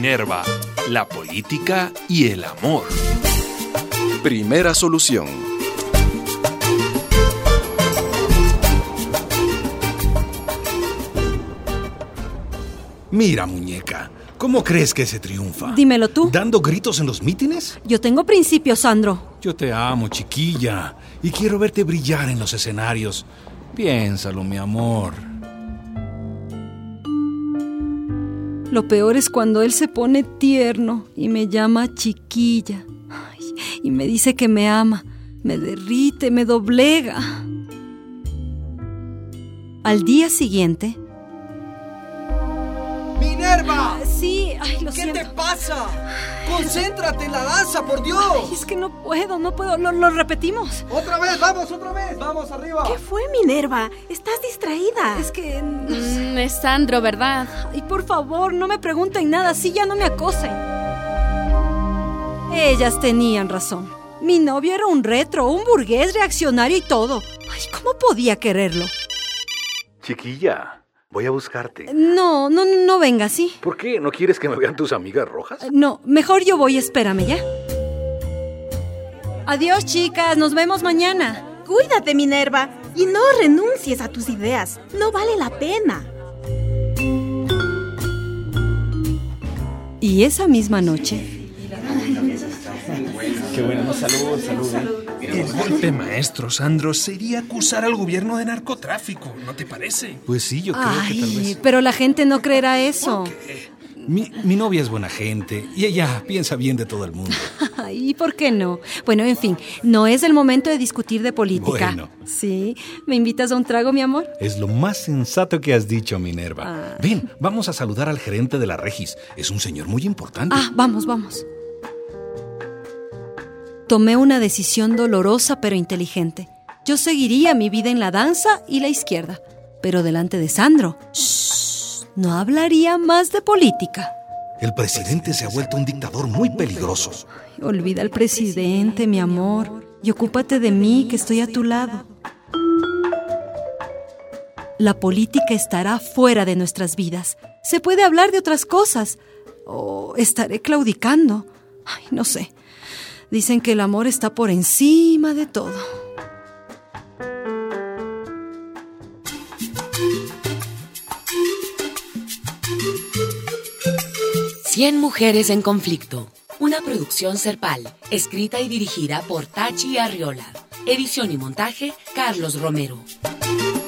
Minerva, la política y el amor. Primera solución. Mira, muñeca, ¿cómo crees que se triunfa? Dímelo tú. ¿Dando gritos en los mítines? Yo tengo principios, Sandro. Yo te amo, chiquilla, y quiero verte brillar en los escenarios. Piénsalo, mi amor. Lo peor es cuando él se pone tierno y me llama chiquilla. Ay, y me dice que me ama. Me derrite, me doblega. Al día siguiente... ¡Minerva! Sí, ay, lo ¿Qué siento. te pasa? ¡Concéntrate en la danza, por Dios! Ay, es que no puedo. Lo repetimos. ¡Otra vez! ¡Vamos arriba! ¿Qué fue, Minerva? Estás distraída. Es que... Es Sandro, ¿verdad? Ay, por favor, no me pregunten nada, así ya no me acosen. Ellas tenían razón. Mi novio era un retro, un burgués reaccionario y todo. Ay, ¿cómo podía quererlo? Chiquilla, voy a buscarte. No venga, ¿sí? ¿Por qué? ¿No quieres que me vean tus amigas rojas? No, mejor yo voy, espérame, ¿ya? Adiós, chicas, nos vemos mañana. Cuídate, Minerva, y no renuncies a tus ideas. No vale la pena. Y esa misma noche... Qué bueno, salud. El golpe maestro, Sandro, sería acusar al gobierno de narcotráfico, ¿no te parece? Pues sí, yo creo que tal vez... pero la gente no creerá eso. Mi novia es buena gente y ella piensa bien de todo el mundo. ¿Y por qué no? Bueno, en fin, no es el momento de discutir de política. Bueno. ¿Sí? ¿Me invitas a un trago, mi amor? Es lo más sensato que has dicho, Minerva. Ven, vamos a saludar al gerente de la Regis. Es un señor muy importante. Vamos. Tomé una decisión dolorosa pero inteligente. Yo seguiría mi vida en la danza y la izquierda, pero delante de Sandro, no hablaría más de política. El presidente se ha vuelto un dictador muy peligroso. Ay, olvida al presidente, mi amor, y ocúpate de mí, que estoy a tu lado. La política estará fuera de nuestras vidas. Se puede hablar de otras cosas. O estaré claudicando. Ay, no sé. Dicen que el amor está por encima de todo. Cien mujeres en conflicto. Una producción Serpal, escrita y dirigida por Tachi Arriola. Edición y montaje, Carlos Romero.